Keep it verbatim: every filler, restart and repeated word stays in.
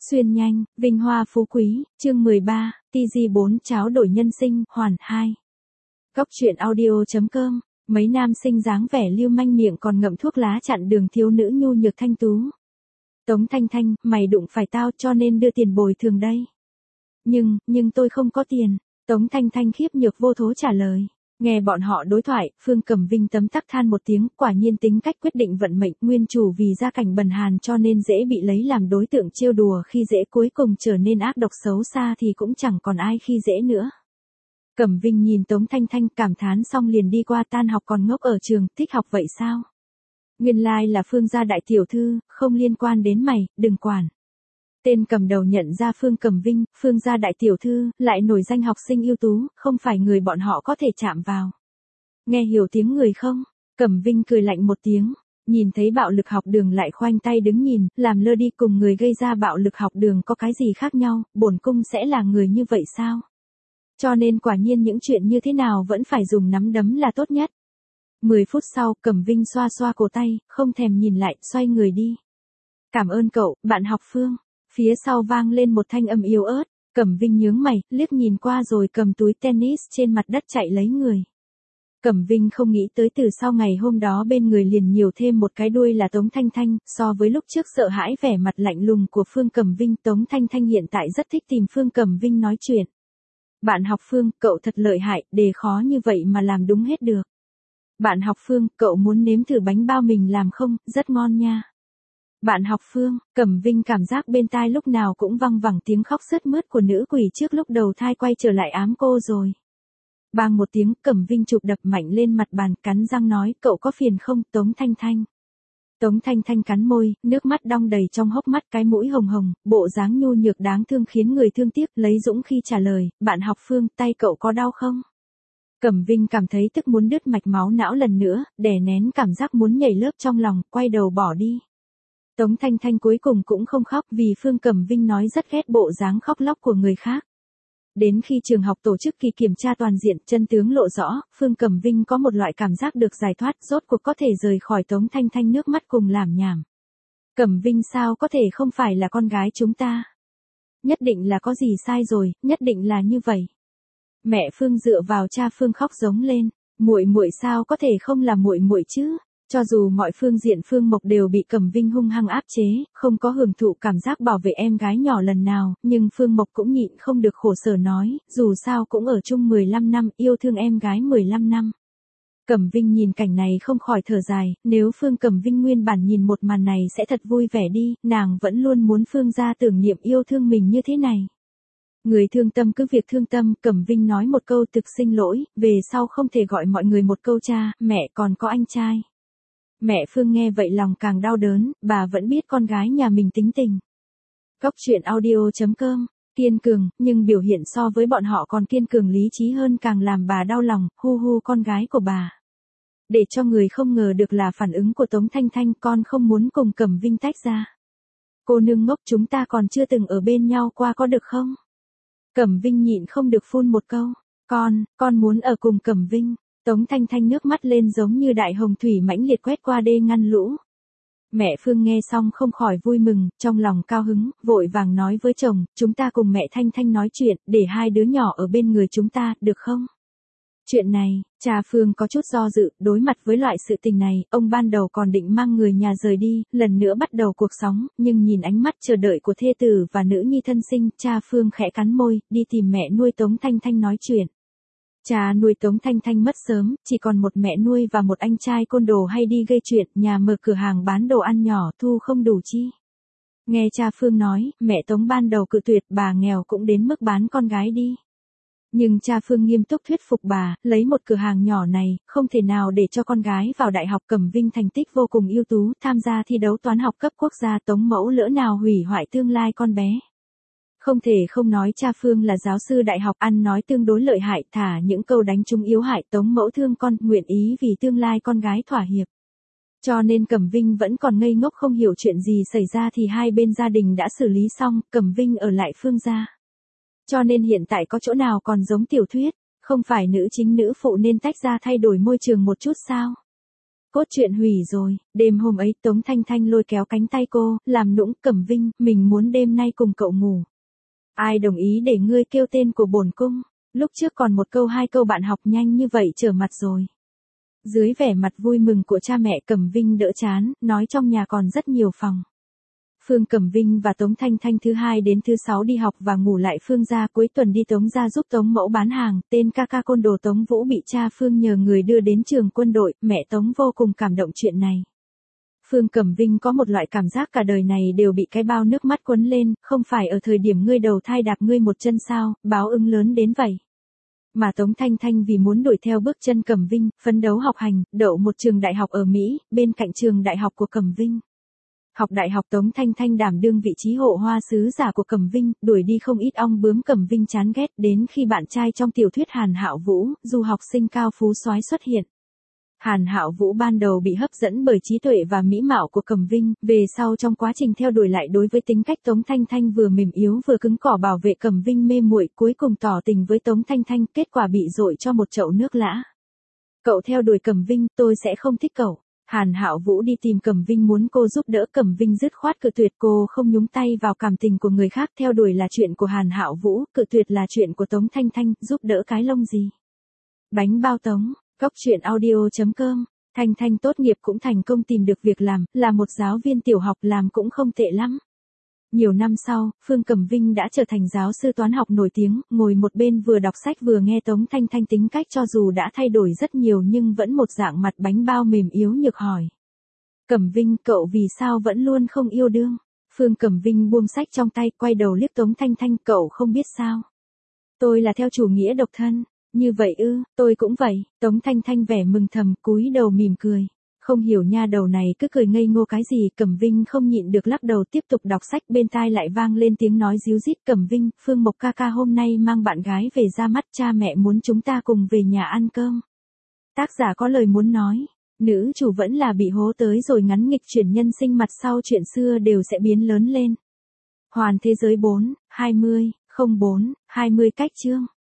Xuyên nhanh, vinh hoa phú quý, chương mười ba, tê giê bốn cháo đổi nhân sinh, hoàn hai. Góc truyện audio chấm com, mấy nam sinh dáng vẻ lưu manh miệng còn ngậm thuốc lá chặn đường thiếu nữ nhu nhược thanh tú. Tống Thanh Thanh, mày đụng phải tao cho nên đưa tiền bồi thường đây. Nhưng, nhưng tôi không có tiền. Tống Thanh Thanh khiếp nhược vô thố trả lời. Nghe bọn họ đối thoại, Phương Cẩm Vinh tấm tắc than một tiếng, quả nhiên tính cách quyết định vận mệnh, nguyên chủ vì gia cảnh bần hàn cho nên dễ bị lấy làm đối tượng trêu đùa, khi dễ cuối cùng trở nên ác độc xấu xa thì cũng chẳng còn ai khi dễ nữa. Cẩm Vinh nhìn Tống Thanh Thanh cảm thán xong liền đi qua, tan học còn ngốc ở trường, thích học vậy sao? Nguyên lai là Phương gia đại tiểu thư, không liên quan đến mày, đừng quản. Tên cầm đầu nhận ra Phương Cẩm Vinh, Phương gia đại tiểu thư, lại nổi danh học sinh ưu tú, không phải người bọn họ có thể chạm vào. Nghe hiểu tiếng người không? Cẩm Vinh cười lạnh một tiếng, nhìn thấy bạo lực học đường lại khoanh tay đứng nhìn, làm lơ đi, cùng người gây ra bạo lực học đường có cái gì khác nhau, bổn cung sẽ là người như vậy sao? Cho nên quả nhiên những chuyện như thế nào vẫn phải dùng nắm đấm là tốt nhất. Mười phút sau, Cẩm Vinh xoa xoa cổ tay, không thèm nhìn lại, xoay người đi. Cảm ơn cậu, bạn học Phương. Phía sau vang lên một thanh âm yếu ớt, Cẩm Vinh nhướng mày, liếc nhìn qua rồi cầm túi tennis trên mặt đất chạy lấy người. Cẩm Vinh không nghĩ tới từ sau ngày hôm đó bên người liền nhiều thêm một cái đuôi là Tống Thanh Thanh, so với lúc trước sợ hãi vẻ mặt lạnh lùng của Phương Cẩm Vinh, Tống Thanh Thanh hiện tại rất thích tìm Phương Cẩm Vinh nói chuyện. Bạn học Phương, cậu thật lợi hại, đề khó như vậy mà làm đúng hết được. Bạn học Phương, cậu muốn nếm thử bánh bao mình làm không, rất ngon nha. Bạn học Phương, Cẩm Vinh cảm giác bên tai lúc nào cũng văng vẳng tiếng khóc sướt mướt của nữ quỷ trước lúc đầu thai quay trở lại ám cô rồi. Bang một tiếng, Cẩm Vinh chụp đập mạnh lên mặt bàn, cắn răng nói, cậu có phiền không, Tống Thanh Thanh. Tống Thanh Thanh cắn môi, nước mắt đong đầy trong hốc mắt, cái mũi hồng hồng, bộ dáng nhu nhược đáng thương khiến người thương tiếc, lấy dũng khi trả lời, bạn học Phương, tay cậu có đau không? Cẩm Vinh cảm thấy tức muốn đứt mạch máu não lần nữa, đè nén cảm giác muốn nhảy lớp trong lòng, quay đầu bỏ đi. Tống Thanh Thanh cuối cùng cũng không khóc vì Phương Cẩm Vinh nói rất ghét bộ dáng khóc lóc của người khác. Đến khi trường học tổ chức kỳ kiểm tra toàn diện, chân tướng lộ rõ, Phương Cẩm Vinh có một loại cảm giác được giải thoát, rốt cuộc có thể rời khỏi Tống Thanh Thanh nước mắt cùng làm nhảm. Cẩm Vinh sao có thể không phải là con gái chúng ta? Nhất định là có gì sai rồi, nhất định là như vậy. Mẹ Phương dựa vào cha Phương khóc giống lên, muội muội sao có thể không là muội muội chứ? Cho dù mọi phương diện Phương Mộc đều bị Cẩm Vinh hung hăng áp chế, không có hưởng thụ cảm giác bảo vệ em gái nhỏ lần nào, nhưng Phương Mộc cũng nhịn không được khổ sở nói, dù sao cũng ở chung mười lăm năm, yêu thương em gái mười lăm năm. Cẩm Vinh nhìn cảnh này không khỏi thở dài, nếu Phương Cẩm Vinh nguyên bản nhìn một màn này sẽ thật vui vẻ đi, nàng vẫn luôn muốn Phương gia tưởng niệm yêu thương mình như thế này. Người thương tâm cứ việc thương tâm, Cẩm Vinh nói một câu thực xin lỗi, về sau không thể gọi mọi người một câu cha, mẹ còn có anh trai. Mẹ Phương nghe vậy lòng càng đau đớn, bà vẫn biết con gái nhà mình tính tình. Góc truyện audio chấm com, kiên cường, nhưng biểu hiện so với bọn họ còn kiên cường lý trí hơn càng làm bà đau lòng, hu hu con gái của bà. Để cho người không ngờ được là phản ứng của Tống Thanh Thanh, con không muốn cùng Cẩm Vinh tách ra. Cô nương ngốc, chúng ta còn chưa từng ở bên nhau qua có được không? Cẩm Vinh nhịn không được phun một câu, con, con muốn ở cùng Cẩm Vinh. Tống Thanh Thanh nước mắt lên giống như đại hồng thủy mãnh liệt quét qua đê ngăn lũ. Mẹ Phương nghe xong không khỏi vui mừng, trong lòng cao hứng, vội vàng nói với chồng, chúng ta cùng mẹ Thanh Thanh nói chuyện, để hai đứa nhỏ ở bên người chúng ta, được không? Chuyện này, cha Phương có chút do dự, đối mặt với loại sự tình này, ông ban đầu còn định mang người nhà rời đi, lần nữa bắt đầu cuộc sống, nhưng nhìn ánh mắt chờ đợi của thê tử và nữ nhi thân sinh, cha Phương khẽ cắn môi, đi tìm mẹ nuôi Tống Thanh Thanh nói chuyện. Cha nuôi Tống Thanh Thanh mất sớm, chỉ còn một mẹ nuôi và một anh trai côn đồ hay đi gây chuyện, nhà mở cửa hàng bán đồ ăn nhỏ, thu không đủ chi. Nghe cha Phương nói, mẹ Tống ban đầu cự tuyệt, bà nghèo cũng đến mức bán con gái đi. Nhưng cha Phương nghiêm túc thuyết phục bà, lấy một cửa hàng nhỏ này, không thể nào để cho con gái vào đại học. Cẩm Vinh thành tích vô cùng ưu tú, tham gia thi đấu toán học cấp quốc gia, Tống mẫu lỡ nào hủy hoại tương lai con bé. Không thể không nói cha Phương là giáo sư đại học, ăn nói tương đối lợi hại, thả những câu đánh trúng yếu hại, Tống mẫu thương con, nguyện ý vì tương lai con gái thỏa hiệp. Cho nên Cẩm Vinh vẫn còn ngây ngốc không hiểu chuyện gì xảy ra thì hai bên gia đình đã xử lý xong, Cẩm Vinh ở lại Phương gia. Cho nên hiện tại có chỗ nào còn giống tiểu thuyết, không phải nữ chính nữ phụ nên tách ra thay đổi môi trường một chút sao? Cốt truyện hủy rồi, đêm hôm ấy Tống Thanh Thanh lôi kéo cánh tay cô, làm nũng, Cẩm Vinh, mình muốn đêm nay cùng cậu ngủ. Ai đồng ý để ngươi kêu tên của bổn cung, lúc trước còn một câu hai câu bạn học nhanh như vậy trở mặt rồi. Dưới vẻ mặt vui mừng của cha mẹ Cẩm Vinh đỡ chán, nói trong nhà còn rất nhiều phòng. Phương Cẩm Vinh và Tống Thanh Thanh thứ hai đến thứ sáu đi học và ngủ lại Phương gia, cuối tuần đi Tống gia giúp Tống mẫu bán hàng, tên ca ca côn đồ Tống Vũ bị cha Phương nhờ người đưa đến trường quân đội, mẹ Tống vô cùng cảm động chuyện này. Phương Cẩm Vinh có một loại cảm giác cả đời này đều bị cái bao nước mắt quấn lên, không phải ở thời điểm ngươi đầu thai đạp ngươi một chân sao, báo ứng lớn đến vậy. Mà Tống Thanh Thanh vì muốn đuổi theo bước chân Cẩm Vinh, phấn đấu học hành, đậu một trường đại học ở Mỹ, bên cạnh trường đại học của Cẩm Vinh. Học đại học Tống Thanh Thanh đảm đương vị trí hộ hoa sứ giả của Cẩm Vinh, đuổi đi không ít ong bướm Cẩm Vinh chán ghét, đến khi bạn trai trong tiểu thuyết Hàn Hạo Vũ, du học sinh cao phú soái xuất hiện. Hàn Hạo Vũ ban đầu bị hấp dẫn bởi trí tuệ và mỹ mạo của Cẩm Vinh, về sau trong quá trình theo đuổi lại đối với tính cách Tống Thanh Thanh vừa mềm yếu vừa cứng cỏi bảo vệ Cẩm Vinh mê muội, cuối cùng tỏ tình với Tống Thanh Thanh, kết quả bị dội cho một chậu nước lã. Cậu theo đuổi Cẩm Vinh, tôi sẽ không thích cậu. Hàn Hạo Vũ đi tìm Cẩm Vinh muốn cô giúp đỡ, Cẩm Vinh dứt khoát cự tuyệt, cô không nhúng tay vào cảm tình của người khác, theo đuổi là chuyện của Hàn Hạo Vũ, cự tuyệt là chuyện của Tống Thanh Thanh, giúp đỡ cái lông gì. Bánh bao Tống, cóc truyện audio chấm com. Thanh Thanh tốt nghiệp cũng thành công tìm được việc làm, là một giáo viên tiểu học, làm cũng không tệ lắm. Nhiều năm sau, Phương Cẩm Vinh đã trở thành giáo sư toán học nổi tiếng, ngồi một bên vừa đọc sách vừa nghe Tống Thanh Thanh tính cách cho dù đã thay đổi rất nhiều nhưng vẫn một dạng mặt bánh bao mềm yếu nhược hỏi. Cẩm Vinh, cậu vì sao vẫn luôn không yêu đương? Phương Cẩm Vinh buông sách trong tay, quay đầu liếc Tống Thanh Thanh, cậu không biết sao? Tôi là theo chủ nghĩa độc thân. Như vậy ư, tôi cũng vậy. Tống Thanh Thanh vẻ mừng thầm, cúi đầu mỉm cười. Không hiểu nha đầu này cứ cười ngây ngô cái gì, Cẩm Vinh không nhịn được lắc đầu tiếp tục đọc sách, bên tai lại vang lên tiếng nói ríu rít, Cẩm Vinh, Phương Mộc ca ca hôm nay mang bạn gái về ra mắt, cha mẹ muốn chúng ta cùng về nhà ăn cơm. Tác giả có lời muốn nói, nữ chủ vẫn là bị hố tới rồi, ngắn nghịch chuyển nhân sinh mặt sau chuyện xưa đều sẽ biến lớn lên. Hoàn thế giới bốn, hai mươi, không bốn, hai mươi cách chương.